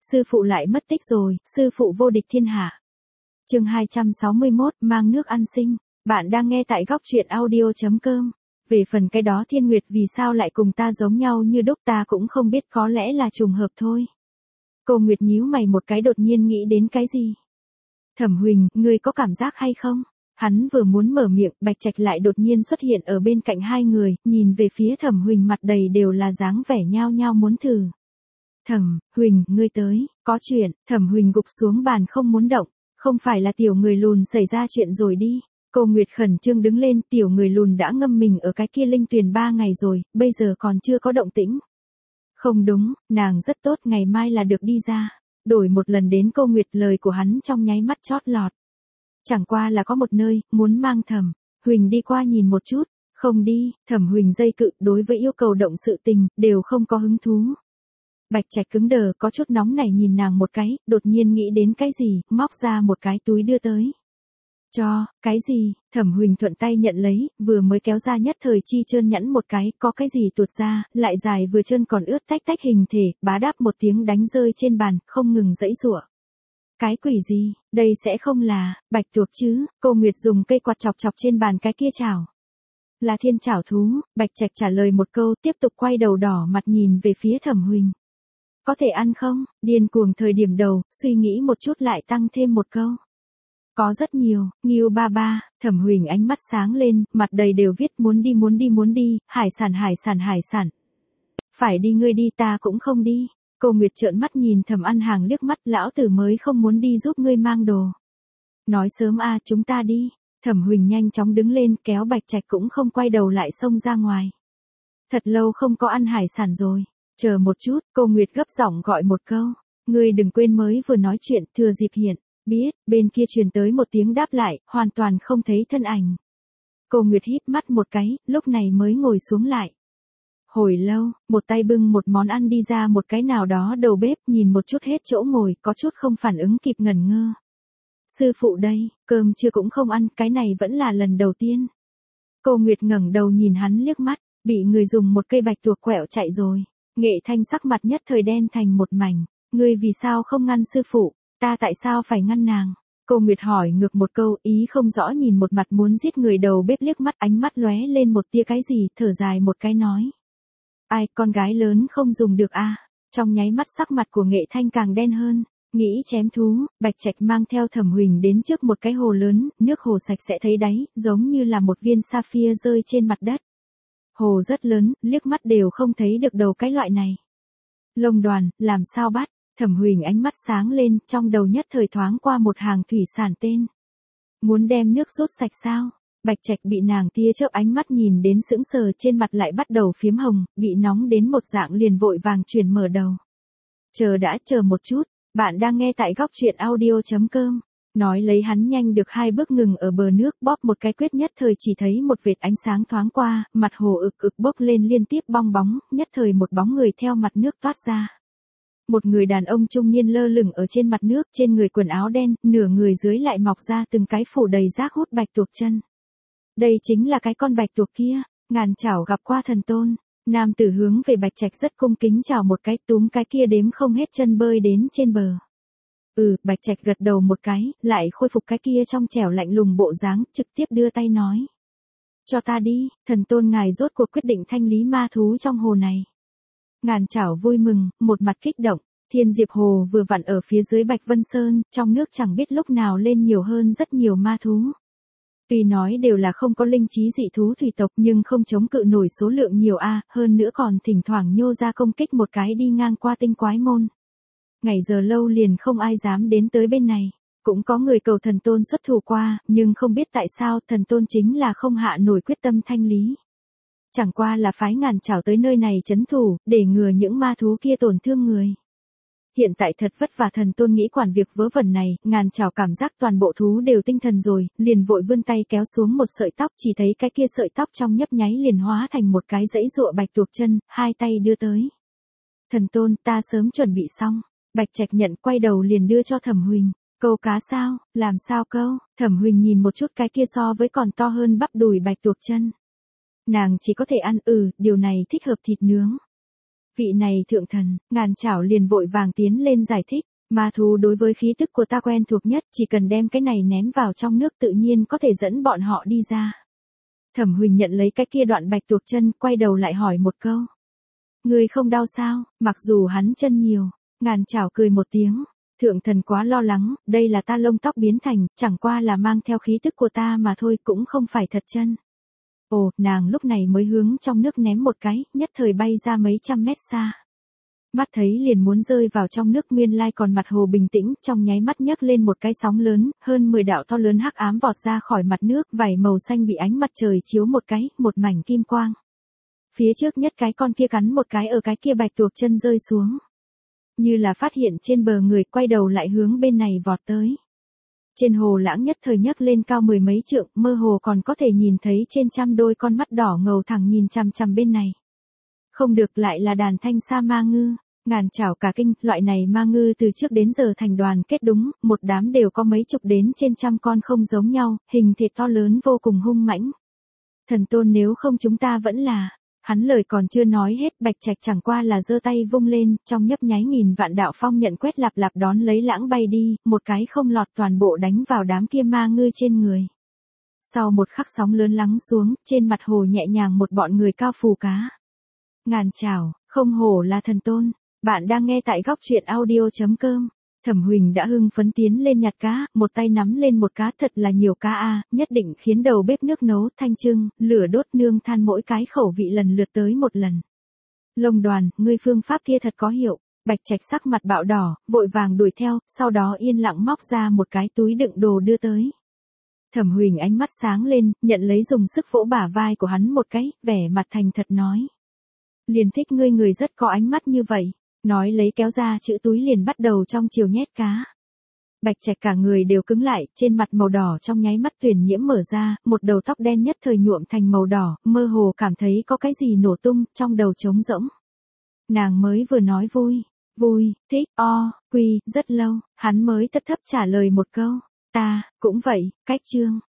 Sư phụ lại mất tích rồi, sư phụ vô địch thiên hạ. Chương 261, mang nước ăn sinh. Bạn đang nghe tại góc truyện audio.com. Về phần cái đó Thiên Nguyệt vì sao lại cùng ta giống nhau như đúc ta cũng không biết, có lẽ là trùng hợp thôi. Cô Nguyệt nhíu mày một cái, đột nhiên nghĩ đến cái gì. Thẩm Huỳnh, ngươi có cảm giác hay không? Hắn vừa muốn mở miệng, Bạch Trạch lại đột nhiên xuất hiện ở bên cạnh hai người, nhìn về phía Thẩm Huỳnh mặt đầy đều là dáng vẻ nhao nhao muốn thử. Thẩm Huỳnh, ngươi tới, có chuyện. Thẩm Huỳnh gục xuống bàn không muốn động, không phải là tiểu người lùn xảy ra chuyện rồi đi. Cô Nguyệt khẩn trương đứng lên, tiểu người lùn đã ngâm mình ở cái kia linh tuyền 3 ngày rồi, bây giờ còn chưa có động tĩnh. Không đúng, nàng rất tốt, ngày mai là được đi ra. Đổi một lần đến cô Nguyệt, lời của hắn trong nháy mắt chót lọt. Chẳng qua là có một nơi, muốn mang Thẩm Huỳnh đi qua nhìn một chút. Không đi, Thẩm Huỳnh dây cự, đối với yêu cầu động sự tình, đều không có hứng thú. Bạch Trạch cứng đờ, có chút nóng nảy nhìn nàng một cái, đột nhiên nghĩ đến cái gì, móc ra một cái túi đưa tới. Cho, cái gì? Thẩm Huỳnh thuận tay nhận lấy, vừa mới kéo ra nhất thời chi trơn nhẵn một cái, có cái gì tuột ra, lại dài vừa trơn còn ướt tách tách hình thể, bá đáp một tiếng đánh rơi trên bàn, không ngừng giãy giụa. Cái quỷ gì, đây sẽ không là bạch tuộc chứ? Cô Nguyệt dùng cây quạt chọc chọc trên bàn cái kia chảo. Là thiên chảo thú. Bạch Trạch trả lời một câu, tiếp tục quay đầu đỏ mặt nhìn về phía Thẩm Huỳnh. Có thể ăn không? Điên cuồng thời điểm đầu, suy nghĩ một chút lại tăng thêm một câu. Có rất nhiều. Ngưu ba ba. Thẩm Huỳnh ánh mắt sáng lên, mặt đầy đều viết muốn đi muốn đi muốn đi, hải sản hải sản hải sản. Phải đi, ngươi đi ta cũng không đi. Cô Nguyệt trợn mắt nhìn Thẩm Ăn Hàng liếc mắt, lão tử mới không muốn đi giúp ngươi mang đồ. Nói sớm a, chúng ta đi. Thẩm Huỳnh nhanh chóng đứng lên, kéo Bạch Trạch cũng không quay đầu lại xông ra ngoài. Thật lâu không có ăn hải sản rồi. Chờ một chút, cô Nguyệt gấp giọng gọi một câu. Ngươi đừng quên mới vừa nói chuyện, thừa dịp hiện. Biết, bên kia truyền tới một tiếng đáp lại, hoàn toàn không thấy thân ảnh. Cô Nguyệt híp mắt một cái, lúc này mới ngồi xuống lại. Hồi lâu, một tay bưng một món ăn đi ra một cái nào đó đầu bếp, nhìn một chút hết chỗ ngồi, có chút không phản ứng kịp, ngẩn ngơ. Sư phụ đây, cơm chưa cũng không ăn, cái này vẫn là lần đầu tiên. Cô Nguyệt ngẩng đầu nhìn hắn liếc mắt, bị người dùng một cây bạch tuộc quẹo chạy rồi. Nghệ Thanh sắc mặt nhất thời đen thành một mảnh. Ngươi vì sao không ngăn sư phụ, ta tại sao phải ngăn nàng? Cô Nguyệt hỏi ngược một câu, ý không rõ nhìn một mặt muốn giết người đầu bếp liếc mắt, ánh mắt lóe lên một tia cái gì, thở dài một cái nói. Ai, con gái lớn không dùng được a. Trong nháy mắt sắc mặt của Nghệ Thanh càng đen hơn. Nghĩ chém thú, Bạch Trạch mang theo Thẩm Huỳnh đến trước một cái hồ lớn, nước hồ sạch sẽ thấy đáy, giống như là một viên sapphire rơi trên mặt đất. Hồ rất lớn, liếc mắt đều không thấy được đầu cái loại này. Lông đoàn, làm sao bắt? Thẩm Huỳnh ánh mắt sáng lên, trong đầu nhất thời thoáng qua một hàng thủy sản tên. Muốn đem nước rút sạch sao? Bạch Trạch bị nàng tia chớp ánh mắt nhìn đến sững sờ, trên mặt lại bắt đầu phiếm hồng, bị nóng đến một dạng liền vội vàng chuyển mở đầu. Chờ đã, chờ một chút, bạn đang nghe tại góc truyện audio.com. Nói lấy hắn nhanh được 2 bước ngừng ở bờ nước, bóp một cái quyết nhất thời chỉ thấy một vệt ánh sáng thoáng qua, mặt hồ ực ực bốc lên liên tiếp bong bóng, nhất thời một bóng người theo mặt nước toát ra. Một người đàn ông trung niên lơ lửng ở trên mặt nước, trên người quần áo đen, nửa người dưới lại mọc ra từng cái phủ đầy rác hút bạch tuộc chân. Đây chính là cái con bạch tuộc kia, ngàn chảo gặp qua thần tôn. Nam tử hướng về Bạch Trạch rất cung kính chào một cái, túm cái kia đếm không hết chân bơi đến trên bờ. Bạch Trạch gật đầu một cái, lại khôi phục cái kia trong trẻo lạnh lùng bộ dáng, trực tiếp đưa tay nói. Cho ta đi, thần tôn ngài rốt cuộc quyết định thanh lý ma thú trong hồ này. Ngàn chảo vui mừng, một mặt kích động, Thiên Diệp Hồ vừa vặn ở phía dưới Bạch Vân Sơn, trong nước chẳng biết lúc nào lên nhiều hơn rất nhiều ma thú. Tuy nói đều là không có linh trí dị thú thủy tộc nhưng không chống cự nổi số lượng nhiều hơn nữa còn thỉnh thoảng nhô ra công kích một cái đi ngang qua tinh quái môn. Ngày giờ lâu liền không ai dám đến tới bên này. Cũng có người cầu thần tôn xuất thủ qua, nhưng không biết tại sao thần tôn chính là không hạ nổi quyết tâm thanh lý. Chẳng qua là phái ngàn chảo tới nơi này trấn thủ, để ngừa những ma thú kia tổn thương người. Hiện tại thật vất vả thần tôn nghĩ quản việc vớ vẩn này, ngàn chảo cảm giác toàn bộ thú đều tinh thần rồi, liền vội vươn tay kéo xuống một sợi tóc, chỉ thấy cái kia sợi tóc trong nhấp nháy liền hóa thành một cái dãy giụa bạch tuộc chân, 2 tay đưa tới. Thần tôn, ta sớm chuẩn bị xong. Bạch Trạch nhận, quay đầu liền đưa cho Thẩm Huỳnh. Câu cá sao, làm sao câu? Thẩm Huỳnh nhìn một chút cái kia so với còn to hơn bắp đùi bạch tuộc chân. Nàng chỉ có thể ăn, điều này thích hợp thịt nướng. Vị này thượng thần, Ngàn Chảo liền vội vàng tiến lên giải thích. Ma thú đối với khí tức của ta quen thuộc nhất, chỉ cần đem cái này ném vào trong nước tự nhiên có thể dẫn bọn họ đi ra. Thẩm Huỳnh nhận lấy cái kia đoạn bạch tuộc chân, quay đầu lại hỏi một câu. Người không đau sao? Mặc dù hắn chân nhiều, Ngàn Chảo cười một tiếng. Thượng thần quá lo lắng, đây là ta lông tóc biến thành, chẳng qua là mang theo khí tức của ta mà thôi, cũng không phải thật chân. Ồ, nàng lúc này mới hướng trong nước ném một cái, nhất thời bay ra mấy trăm mét xa. Mắt thấy liền muốn rơi vào trong nước, nguyên lai còn mặt hồ bình tĩnh, trong nháy mắt nhấc lên một cái sóng lớn, hơn 10 đạo to lớn hắc ám vọt ra khỏi mặt nước, vảy màu xanh bị ánh mặt trời chiếu một cái, một mảnh kim quang. Phía trước nhất cái con kia cắn một cái ở cái kia bạch tuộc chân rơi xuống. Như là phát hiện trên bờ người, quay đầu lại hướng bên này vọt tới. Trên hồ lãng nhất thời nhấc lên cao 10 mấy trượng, mơ hồ còn có thể nhìn thấy trên trăm đôi con mắt đỏ ngầu thẳng nhìn chằm chằm bên này. Không được, lại là đàn thanh sa ma ngư. Ngàn Chảo cả kinh, loại này ma ngư từ trước đến giờ thành đoàn kết, đúng, một đám đều có mấy chục đến trên trăm con, không giống nhau, hình thể to lớn vô cùng hung mãnh. Thần tôn, nếu không chúng ta vẫn là. Hắn lời còn chưa nói hết, Bạch Trạch chẳng qua là giơ tay vung lên, trong nhấp nháy nghìn vạn đạo phong nhận quét lạp lạp đón lấy lãng bay đi, một cái không lọt toàn bộ đánh vào đám kia ma ngư trên người. Sau một khắc sóng lớn lắng xuống, trên mặt hồ nhẹ nhàng một bọn người cao phù cá. Ngàn Chảo, không hổ là thần tôn. Bạn đang nghe tại góc truyện audio.com. Thẩm Huỳnh đã hưng phấn tiến lên nhặt cá, một tay nắm lên một cá, thật là nhiều cá a, nhất định khiến đầu bếp nước nấu thanh trưng, lửa đốt nương than mỗi cái khẩu vị lần lượt tới một lần. Lông Đoàn, ngươi phương pháp kia thật có hiệu. Bạch Trạch sắc mặt bạo đỏ, vội vàng đuổi theo, sau đó yên lặng móc ra một cái túi đựng đồ đưa tới. Thẩm Huỳnh ánh mắt sáng lên, nhận lấy dùng sức vỗ bả vai của hắn một cái, vẻ mặt thành thật nói. Liền thích ngươi, người rất có ánh mắt như vậy. Nói lấy kéo ra chữ túi liền bắt đầu trong chiều nhét cá. Bạch Trạch cả người đều cứng lại, trên mặt màu đỏ trong nháy mắt tuyển nhiễm mở ra, một đầu tóc đen nhất thời nhuộm thành màu đỏ, mơ hồ cảm thấy có cái gì nổ tung, trong đầu trống rỗng. Nàng mới vừa nói vui, thích, quy, rất lâu, hắn mới thấp thấp trả lời một câu, ta, cũng vậy, cách chương.